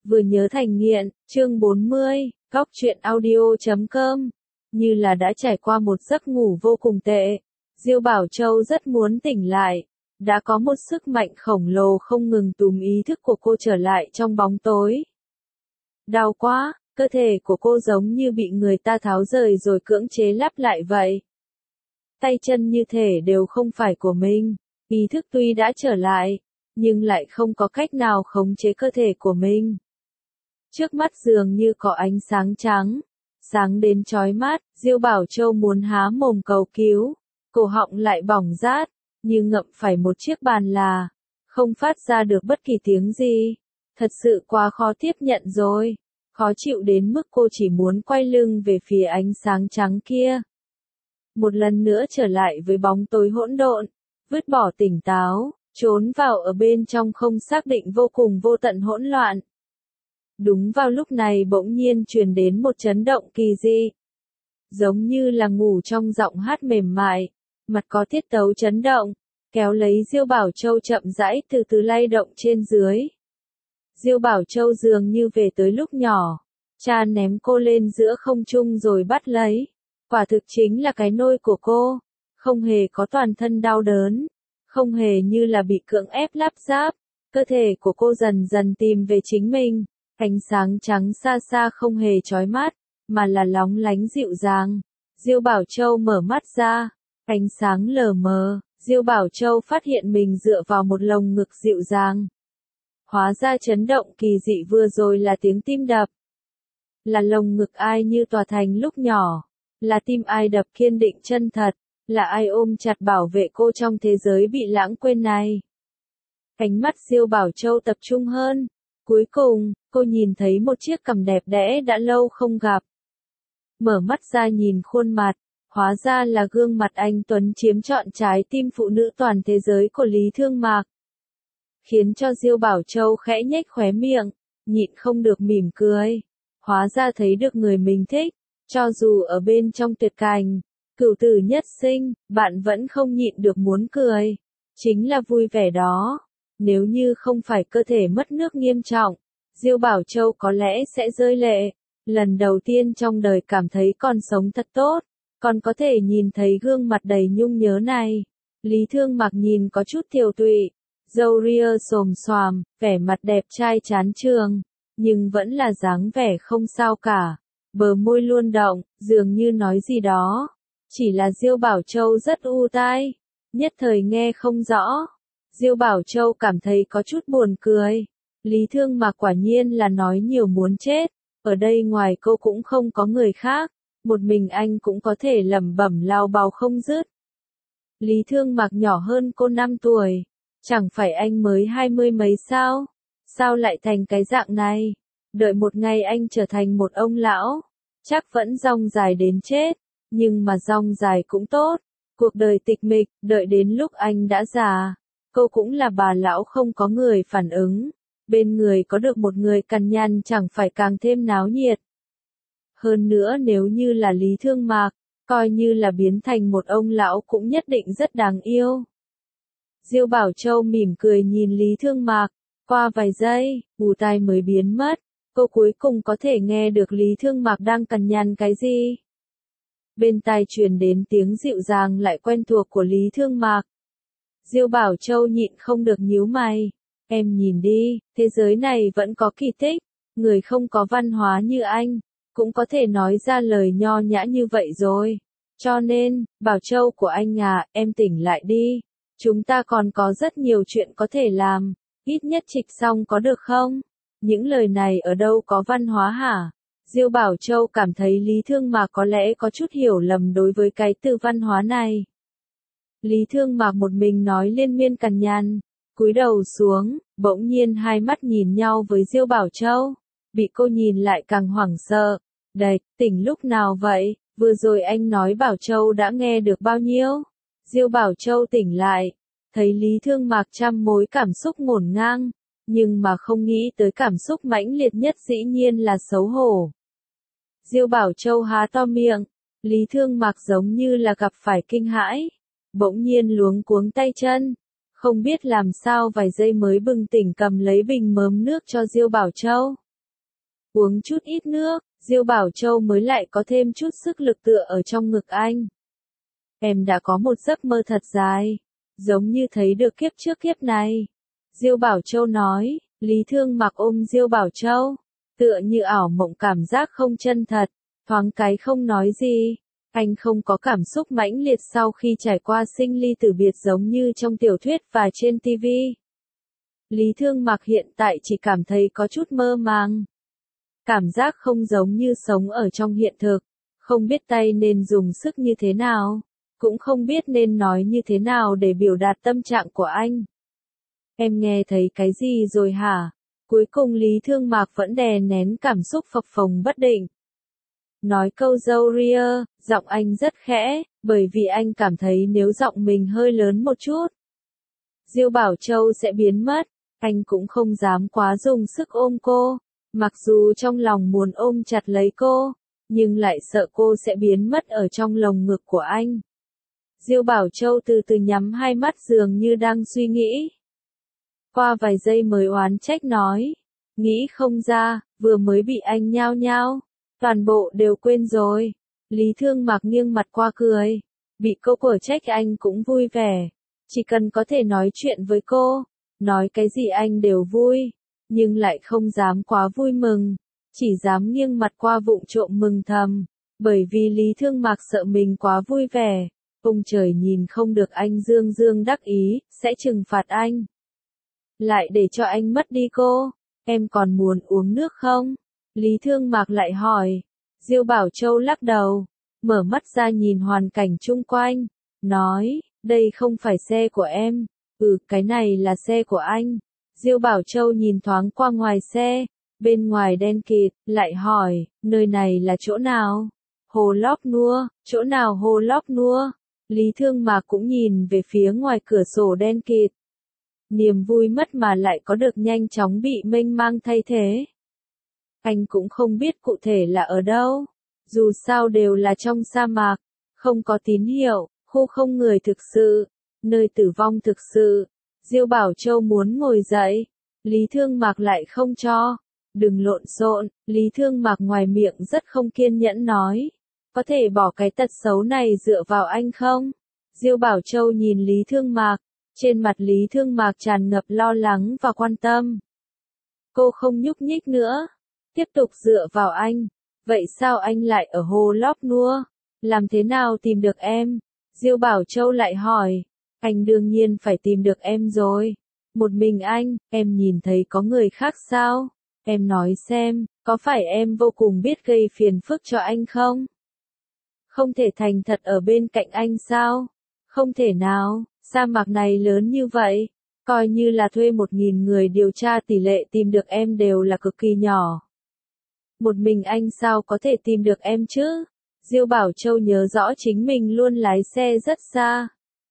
Vừa nhớ thành nghiện, chương 40, góc truyện audio.com. Như là đã trải qua một giấc ngủ vô cùng tệ. Diêu Bảo Châu rất muốn tỉnh lại. Đã có một sức mạnh khổng lồ không ngừng túm ý thức của cô trở lại trong bóng tối. Đau quá, cơ thể của cô giống như bị người ta tháo rời rồi cưỡng chế lắp lại vậy. Tay chân như thể đều không phải của mình. Ý thức tuy đã trở lại, nhưng lại không có cách nào khống chế cơ thể của mình. Trước mắt dường như có ánh sáng trắng, sáng đến chói mắt, Diêu Bảo Châu muốn há mồm cầu cứu, cổ họng lại bỏng rát, như ngậm phải một chiếc bàn là, không phát ra được bất kỳ tiếng gì. Thật sự quá khó tiếp nhận rồi, khó chịu đến mức cô chỉ muốn quay lưng về phía ánh sáng trắng kia. Một lần nữa trở lại với bóng tối hỗn độn, vứt bỏ tỉnh táo, trốn vào ở bên trong không xác định vô cùng vô tận hỗn loạn. Đúng vào lúc này bỗng nhiên truyền đến một chấn động kỳ dị. Giống như là ngủ trong giọng hát mềm mại, mặt có tiết tấu chấn động, kéo lấy Diêu Bảo Châu chậm rãi từ từ lay động trên dưới. Diêu Bảo Châu dường như về tới lúc nhỏ, cha ném cô lên giữa không trung rồi bắt lấy. Quả thực chính là cái nôi của cô, không hề có toàn thân đau đớn, không hề như là bị cưỡng ép lắp ráp, cơ thể của cô dần dần tìm về chính mình. Ánh sáng trắng xa xa không hề chói mắt, mà là lóng lánh dịu dàng. Diêu Bảo Châu mở mắt ra, ánh sáng lờ mờ, Diêu Bảo Châu phát hiện mình dựa vào một lồng ngực dịu dàng. Hóa ra chấn động kỳ dị vừa rồi là tiếng tim đập. Là lồng ngực ai như tòa thành lúc nhỏ, là tim ai đập kiên định chân thật, là ai ôm chặt bảo vệ cô trong thế giới bị lãng quên này. Ánh mắt Diêu Bảo Châu tập trung hơn. Cuối cùng, cô nhìn thấy một chiếc cằm đẹp đẽ đã lâu không gặp. Mở mắt ra nhìn khuôn mặt, hóa ra là gương mặt anh Tuấn chiếm trọn trái tim phụ nữ toàn thế giới của Lý Thương Mạc. Khiến cho Diêu Bảo Châu khẽ nhếch khóe miệng, nhịn không được mỉm cười. Hóa ra thấy được người mình thích, cho dù ở bên trong tuyệt cảnh, cửu tử nhất sinh, bạn vẫn không nhịn được muốn cười. Chính là vui vẻ đó. Nếu như không phải cơ thể mất nước nghiêm trọng, Diêu Bảo Châu có lẽ sẽ rơi lệ. Lần đầu tiên trong đời cảm thấy còn sống thật tốt, còn có thể nhìn thấy gương mặt đầy nhung nhớ này. Lý Thương Mạc nhìn có chút tiều tụy, râu ria xồm xoàm, vẻ mặt đẹp trai chán chường, nhưng vẫn là dáng vẻ không sao cả. Bờ môi luôn động, dường như nói gì đó. Chỉ là Diêu Bảo Châu rất u tai, nhất thời nghe không rõ. Diêu Bảo Châu cảm thấy có chút buồn cười. Lý Thương Mạc quả nhiên là nói nhiều muốn chết. Ở đây ngoài cô cũng không có người khác. Một mình anh cũng có thể lẩm bẩm lao bào không dứt. Lý Thương Mạc nhỏ hơn cô 5 tuổi. Chẳng phải anh mới 20 mấy sao? Sao lại thành cái dạng này? Đợi một ngày anh trở thành một ông lão. Chắc vẫn dong dài đến chết. Nhưng mà dong dài cũng tốt. Cuộc đời tịch mịch, đợi đến lúc anh đã già. Cô cũng là bà lão không có người phản ứng. Bên người có được một người cằn nhằn chẳng phải càng thêm náo nhiệt. Hơn nữa nếu như là Lý Thương Mạc, coi như là biến thành một ông lão cũng nhất định rất đáng yêu. Diêu Bảo Châu mỉm cười nhìn Lý Thương Mạc, qua vài giây, ù tai mới biến mất. Cô cuối cùng có thể nghe được Lý Thương Mạc đang cằn nhằn cái gì. Bên tai truyền đến tiếng dịu dàng lại quen thuộc của Lý Thương Mạc. Diêu Bảo Châu nhịn không được nhíu mày. Em nhìn đi, thế giới này vẫn có kỳ tích. Người không có văn hóa như anh, cũng có thể nói ra lời nho nhã như vậy rồi. Cho nên, Bảo Châu của anh à, em tỉnh lại đi. Chúng ta còn có rất nhiều chuyện có thể làm. Ít nhất trịch xong có được không? Những lời này ở đâu có văn hóa hả? Diêu Bảo Châu cảm thấy Lý Thương Mạc có lẽ có chút hiểu lầm đối với cái từ văn hóa này. Lý Thương Mạc một mình nói liên miên cằn nhằn, cúi đầu xuống, bỗng nhiên hai mắt nhìn nhau với Diêu Bảo Châu, bị cô nhìn lại càng hoảng sợ. Đệt, tỉnh lúc nào vậy? Vừa rồi anh nói Bảo Châu đã nghe được bao nhiêu? Diêu Bảo Châu tỉnh lại, thấy Lý Thương Mạc trăm mối cảm xúc ngổn ngang, nhưng mà không nghĩ tới cảm xúc mãnh liệt nhất dĩ nhiên là xấu hổ. Diêu Bảo Châu há to miệng, Lý Thương Mạc giống như là gặp phải kinh hãi. Bỗng nhiên luống cuống tay chân, không biết làm sao vài giây mới bừng tỉnh cầm lấy bình mớm nước cho Diêu Bảo Châu. Uống chút ít nước, Diêu Bảo Châu mới lại có thêm chút sức lực tựa ở trong ngực anh. Em đã có một giấc mơ thật dài, giống như thấy được kiếp trước kiếp này. Diêu Bảo Châu nói, Lý Thương Mặc ôm Diêu Bảo Châu, tựa như ảo mộng cảm giác không chân thật, thoáng cái không nói gì. Anh không có cảm xúc mãnh liệt sau khi trải qua sinh ly tử biệt giống như trong tiểu thuyết và trên TV. Lý Thương Mặc hiện tại chỉ cảm thấy có chút mơ màng. Cảm giác không giống như sống ở trong hiện thực, không biết tay nên dùng sức như thế nào, cũng không biết nên nói như thế nào để biểu đạt tâm trạng của anh. Em nghe thấy cái gì rồi hả? Cuối cùng Lý Thương Mặc vẫn đè nén cảm xúc phập phồng bất định. Nói câu dâu ria, giọng anh rất khẽ, bởi vì anh cảm thấy nếu giọng mình hơi lớn một chút, Diêu Bảo Châu sẽ biến mất. Anh cũng không dám quá dùng sức ôm cô, mặc dù trong lòng muốn ôm chặt lấy cô, nhưng lại sợ cô sẽ biến mất ở trong lồng ngực của anh. Diêu Bảo Châu từ từ nhắm hai mắt dường như đang suy nghĩ. Qua vài giây mới oán trách nói, nghĩ không ra, vừa mới bị anh nhao nhao, toàn bộ đều quên rồi. Lý Thương Mặc nghiêng mặt qua cười, bị cô quở trách anh cũng vui vẻ, chỉ cần có thể nói chuyện với cô, nói cái gì anh đều vui, nhưng lại không dám quá vui mừng, chỉ dám nghiêng mặt qua vụng trộm mừng thầm, bởi vì Lý Thương Mặc sợ mình quá vui vẻ, ông trời nhìn không được anh dương dương đắc ý, sẽ trừng phạt anh. Lại để cho anh mất đi cô, em còn muốn uống nước không? Lý Thương Mặc lại hỏi. Diêu Bảo Châu lắc đầu, mở mắt ra nhìn hoàn cảnh chung quanh, nói, đây không phải xe của em, cái này là xe của anh. Diêu Bảo Châu nhìn thoáng qua ngoài xe, bên ngoài đen kịt, lại hỏi, nơi này là chỗ nào? Hồ Lóc Nua, chỗ nào Hồ Lóc Nua? Lý Thương Mặc cũng nhìn về phía ngoài cửa sổ đen kịt. Niềm vui mất mà lại có được nhanh chóng bị mênh mang thay thế. Anh cũng không biết cụ thể là ở đâu, dù sao đều là trong sa mạc, không có tín hiệu, khu không người thực sự, nơi tử vong thực sự. Diêu Bảo Châu muốn ngồi dậy, Lý Thương Mặc lại không cho. Đừng lộn xộn, Lý Thương Mặc ngoài miệng rất không kiên nhẫn nói. Có thể bỏ cái tật xấu này dựa vào anh không? Diêu Bảo Châu nhìn Lý Thương Mặc, trên mặt Lý Thương Mặc tràn ngập lo lắng và quan tâm. Cô không nhúc nhích nữa, tiếp tục dựa vào anh. Vậy sao anh lại ở Hồ Lóc Nua? Làm thế nào tìm được em? Diêu Bảo Châu lại hỏi. Anh đương nhiên phải tìm được em rồi. Một mình anh, em nhìn thấy có người khác sao? Em nói xem, có phải em vô cùng biết gây phiền phức cho anh không? Không thể thành thật ở bên cạnh anh sao? Không thể nào, sa mạc này lớn như vậy, coi như là thuê 1.000 người điều tra tỷ lệ tìm được em đều là cực kỳ nhỏ. Một mình anh sao có thể tìm được em chứ? Diêu Bảo Châu nhớ rõ chính mình luôn lái xe rất xa.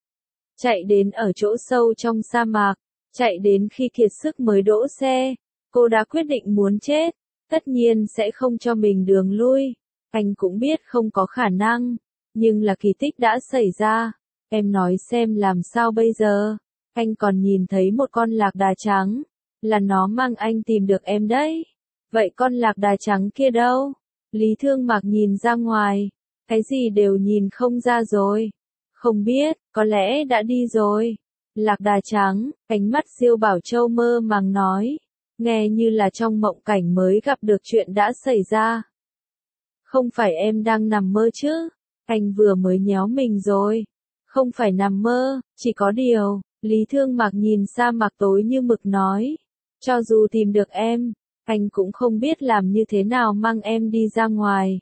Chạy đến ở chỗ sâu trong sa mạc, chạy đến khi kiệt sức mới đỗ xe. Cô đã quyết định muốn chết, tất nhiên sẽ không cho mình đường lui. Anh cũng biết không có khả năng, nhưng là kỳ tích đã xảy ra. Em nói xem làm sao bây giờ? Anh còn nhìn thấy một con lạc đà trắng, là nó mang anh tìm được em đấy. Vậy con lạc đà trắng kia đâu? Lý Thương Mặc nhìn ra ngoài, cái gì đều nhìn không ra rồi. Không biết, có lẽ đã đi rồi. Lạc đà trắng, ánh mắt Diêu Bảo Châu mơ màng nói, nghe như là trong mộng cảnh mới gặp được chuyện đã xảy ra. Không phải em đang nằm mơ chứ? Anh vừa mới nhéo mình rồi. Không phải nằm mơ, chỉ có điều, Lý Thương Mặc nhìn sa mạc tối như mực nói, cho dù tìm được em, anh cũng không biết làm như thế nào mang em đi ra ngoài.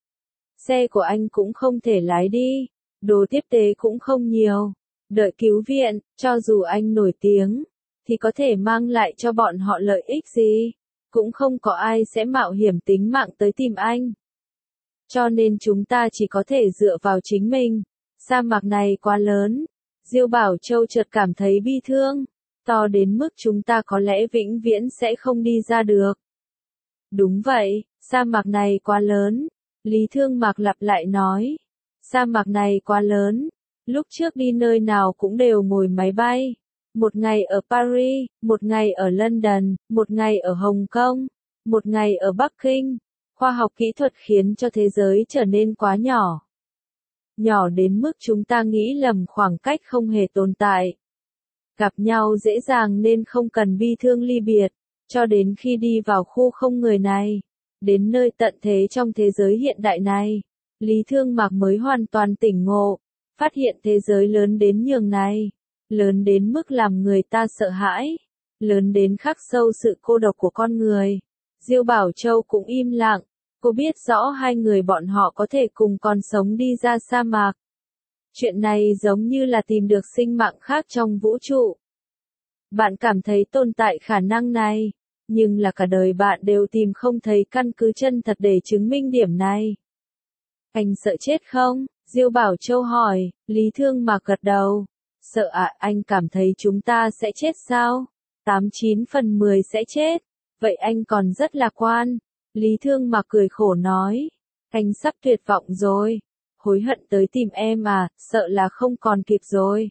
Xe của anh cũng không thể lái đi, đồ tiếp tế cũng không nhiều, đợi cứu viện, cho dù anh nổi tiếng, thì có thể mang lại cho bọn họ lợi ích gì, cũng không có ai sẽ mạo hiểm tính mạng tới tìm anh. Cho nên chúng ta chỉ có thể dựa vào chính mình. Sa mạc này quá lớn. Diêu Bảo Châu chợt cảm thấy bi thương, to đến mức chúng ta có lẽ vĩnh viễn sẽ không đi ra được. Đúng vậy, sa mạc này quá lớn. Lý Thương Mặc lặp lại nói. Sa mạc này quá lớn. Lúc trước đi nơi nào cũng đều ngồi máy bay. Một ngày ở Paris, một ngày ở London, một ngày ở Hồng Kông. Một ngày ở Bắc Kinh, khoa học kỹ thuật khiến cho thế giới trở nên quá nhỏ. Nhỏ đến mức chúng ta nghĩ lầm khoảng cách không hề tồn tại. Gặp nhau dễ dàng nên không cần bi thương ly biệt, cho đến khi đi vào khu không người này, đến nơi tận thế trong thế giới hiện đại này, Lý Thương Mạc mới hoàn toàn tỉnh ngộ, phát hiện thế giới lớn đến nhường này, lớn đến mức làm người ta sợ hãi, lớn đến khắc sâu sự cô độc của con người. Diêu Bảo Châu cũng im lặng, cô biết rõ hai người bọn họ có thể cùng còn sống đi ra sa mạc. Chuyện này giống như là tìm được sinh mạng khác trong vũ trụ. Bạn cảm thấy tồn tại khả năng này, nhưng là cả đời bạn đều tìm không thấy căn cứ chân thật để chứng minh điểm này. Anh sợ chết không? Diêu Bảo Châu hỏi. Lý Thương Mạc gật đầu. Sợ à? Anh cảm thấy chúng ta sẽ chết sao? 89 phần 10 sẽ chết. Vậy anh còn rất lạc quan. Lý Thương Mạc cười khổ nói. Anh sắp tuyệt vọng rồi. Hối hận tới tìm em à, sợ là không còn kịp rồi.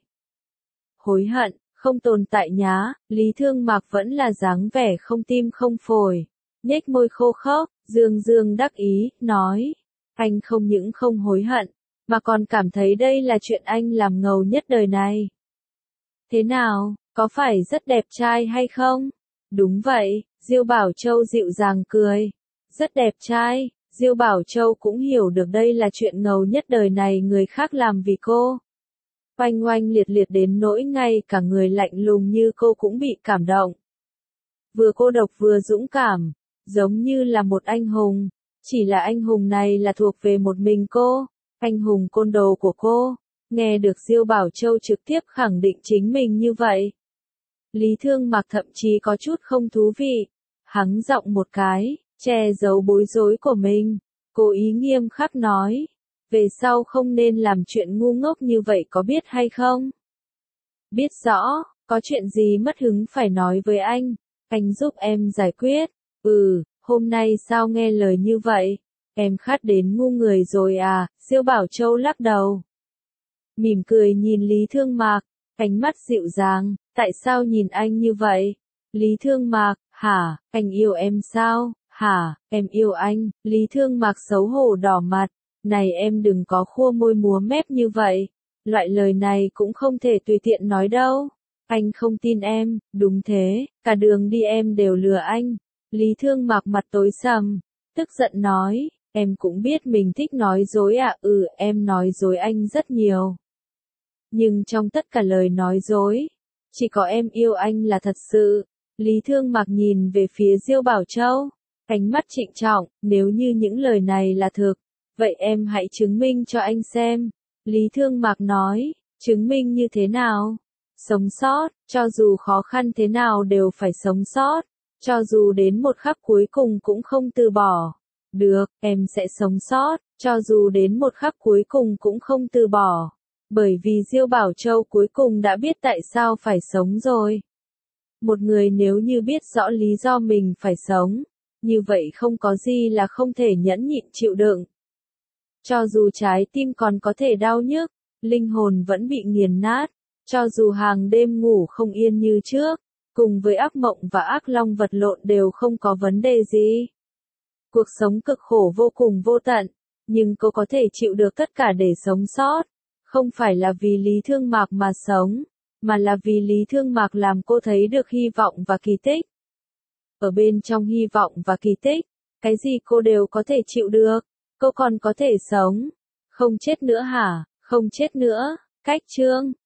Hối hận, không tồn tại nhá. Lý Thương Mạc vẫn là dáng vẻ không tim không phổi. Nhếch môi khô khốc, dương dương đắc ý, nói. Anh không những không hối hận, mà còn cảm thấy đây là chuyện anh làm ngầu nhất đời này. Thế nào, có phải rất đẹp trai hay không? Đúng vậy, Diêu Bảo Châu dịu dàng cười. Rất đẹp trai, Diêu Bảo Châu cũng hiểu được đây là chuyện ngầu nhất đời này người khác làm vì cô. Oanh oanh liệt liệt đến nỗi ngay cả người lạnh lùng như cô cũng bị cảm động. Vừa cô độc vừa dũng cảm, giống như là một anh hùng. Chỉ là anh hùng này là thuộc về một mình cô, anh hùng côn đồ của cô. Nghe được Diêu Bảo Châu trực tiếp khẳng định chính mình như vậy. Lý Thương Mạc thậm chí có chút không thú vị. Hắng giọng một cái, che giấu bối rối của mình. Cố ý nghiêm khắc nói. Về sau không nên làm chuyện ngu ngốc như vậy có biết hay không? Biết rõ, có chuyện gì mất hứng phải nói với anh giúp em giải quyết. Hôm nay sao nghe lời như vậy? Em khát đến ngu người rồi à? Diêu Bảo Châu lắc đầu. Mỉm cười nhìn Lý Thương Mạc, ánh mắt dịu dàng, tại sao nhìn anh như vậy? Lý Thương Mạc, hả, anh yêu em sao? Hả, em yêu anh. Lý Thương Mạc xấu hổ đỏ mặt, này em đừng có khua môi múa mép như vậy. Loại lời này cũng không thể tùy tiện nói đâu. Anh không tin em, đúng thế, cả đường đi em đều lừa anh. Lý Thương Mạc mặt tối sầm, tức giận nói, em cũng biết mình thích nói dối à? Em nói dối anh rất nhiều. Nhưng trong tất cả lời nói dối, chỉ có em yêu anh là thật sự. Lý Thương Mạc nhìn về phía Diêu Bảo Châu, ánh mắt trịnh trọng, nếu như những lời này là thực, vậy em hãy chứng minh cho anh xem. Lý Thương Mạc nói, chứng minh như thế nào? Sống sót, cho dù khó khăn thế nào đều phải sống sót. Cho dù đến một khắc cuối cùng cũng không từ bỏ. Được, em sẽ sống sót, cho dù đến một khắc cuối cùng cũng không từ bỏ. Bởi vì Diêu Bảo Châu cuối cùng đã biết tại sao phải sống rồi. Một người nếu như biết rõ lý do mình phải sống, như vậy không có gì là không thể nhẫn nhịn chịu đựng. Cho dù trái tim còn có thể đau nhức, linh hồn vẫn bị nghiền nát, cho dù hàng đêm ngủ không yên như trước. Cùng với ác mộng và ác long vật lộn đều không có vấn đề gì. Cuộc sống cực khổ vô cùng vô tận, nhưng cô có thể chịu được tất cả để sống sót. Không phải là vì Lý Thương Mạc mà sống, mà là vì Lý Thương Mạc làm cô thấy được hy vọng và kỳ tích. Ở bên trong hy vọng và kỳ tích, cái gì cô đều có thể chịu được, cô còn có thể sống. Không chết nữa hả? Không chết nữa. Cách chương